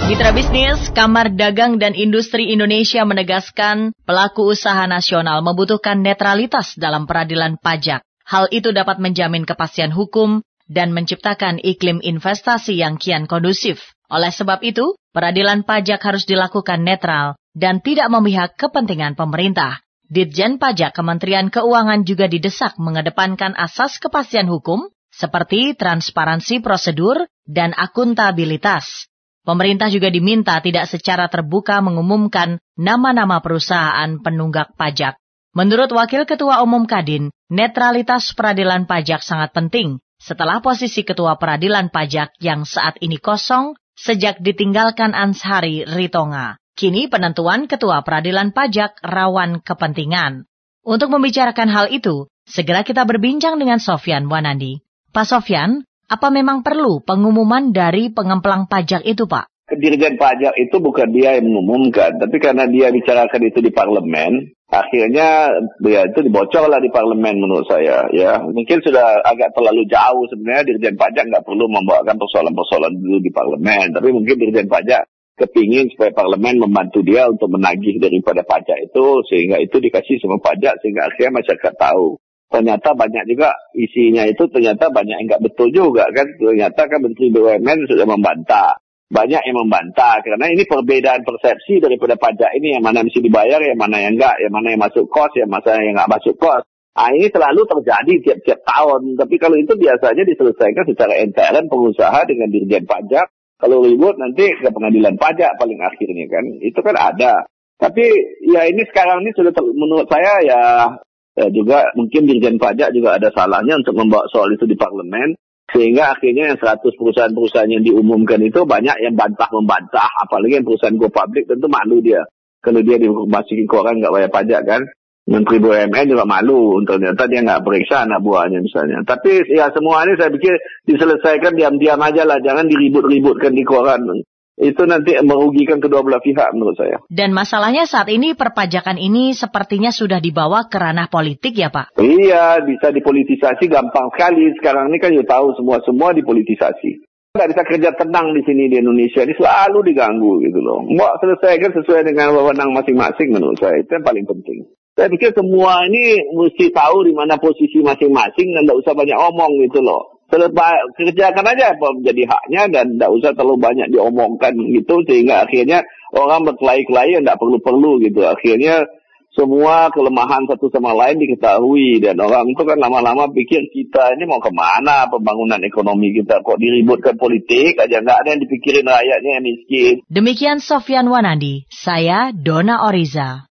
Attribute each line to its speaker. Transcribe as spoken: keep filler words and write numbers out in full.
Speaker 1: Mitra bisnis, Kamar Dagang dan Industri Indonesia menegaskan pelaku usaha nasional membutuhkan netralitas dalam peradilan pajak. Hal itu dapat menjamin kepastian hukum dan menciptakan iklim investasi yang kian kondusif. Oleh sebab itu, peradilan pajak harus dilakukan netral dan tidak memihak kepentingan pemerintah. Ditjen Pajak Kementerian Keuangan juga didesak mengedepankan asas kepastian hukum seperti transparansi prosedur dan akuntabilitas. Pemerintah juga diminta tidak secara terbuka mengumumkan nama-nama perusahaan penunggak pajak. Menurut Wakil Ketua Umum Kadin, netralitas peradilan pajak sangat penting setelah posisi Ketua Peradilan Pajak yang saat ini kosong sejak ditinggalkan Anshari Ritonga. Kini penentuan Ketua Peradilan Pajak rawan kepentingan. Untuk membicarakan hal itu, segera kita berbincang dengan Sofyan Wanandi. Pak Sofyan, apa memang perlu pengumuman dari pengemplang pajak itu, Pak?
Speaker 2: Dirjen pajak itu bukan dia yang mengumumkan, tapi karena dia bicarakan itu di parlemen, akhirnya ya itu dibocorlah di parlemen menurut saya. Ya, mungkin sudah agak terlalu jauh sebenarnya Dirjen Pajak nggak perlu membawakan persoalan-persoalan dulu di parlemen, tapi mungkin Dirjen Pajak kepingin supaya parlemen membantu dia untuk menagih daripada pajak itu, sehingga itu dikasih sama pajak sehingga akhirnya masyarakat tahu. Ternyata banyak juga isinya itu ternyata banyak yang nggak betul juga kan. Ternyata kan Menteri B U M N sudah membantah. Banyak yang membantah karena ini perbedaan persepsi daripada pajak ini, yang mana mesti dibayar, yang mana yang enggak, yang mana yang masuk kos, yang mana yang enggak masuk kos. Nah, ini selalu terjadi tiap-tiap tahun. Tapi kalau itu biasanya diselesaikan secara intern pengusaha dengan Dirjen Pajak. Kalau ribut nanti ke pengadilan pajak paling akhirnya kan. Itu kan ada. Tapi ya ini sekarang ini sudah ter- menurut saya ya Ya, juga mungkin Dirjen Pajak juga ada salahnya untuk membawa soal itu di parlemen, sehingga akhirnya yang seratus perusahaan-perusahaan yang diumumkan itu banyak yang bantah-membantah, apalagi yang perusahaan go public tentu malu dia. Kalau dia dimasukin koran nggak bayar pajak kan, Menteri B U M N juga malu, ternyata dia nggak periksa anak buahnya misalnya. Tapi ya semua ini saya pikir diselesaikan diam-diam aja lah, jangan diribut-ributkan di koran. Itu nanti merugikan kedua belah pihak menurut saya.
Speaker 1: Dan masalahnya saat ini perpajakan ini sepertinya sudah dibawa ke ranah politik ya Pak?
Speaker 2: Iya, bisa dipolitisasi gampang sekali. Sekarang ini kan you tahu semua-semua dipolitisasi. Nggak bisa kerja tenang di sini di Indonesia, ini selalu diganggu gitu loh. Mau selesaikan sesuai dengan wewenang masing-masing menurut saya, itu yang paling penting. Saya pikir semua ini mesti tahu di mana posisi masing-masing dan nggak usah banyak omong gitu loh. Seleba, kerjakan aja apa menjadi haknya dan tidak usah terlalu banyak diomongkan gitu, sehingga akhirnya orang berkelahi-kelahi yang tidak perlu-perlu gitu. Akhirnya semua kelemahan satu sama lain diketahui dan orang itu kan lama-lama pikir kita ini mau kemana pembangunan ekonomi kita, kok diributkan politik aja, nggak ada yang dipikirin rakyatnya yang miskin.
Speaker 1: Demikian Sofyan Wanandi, saya Dona Oriza.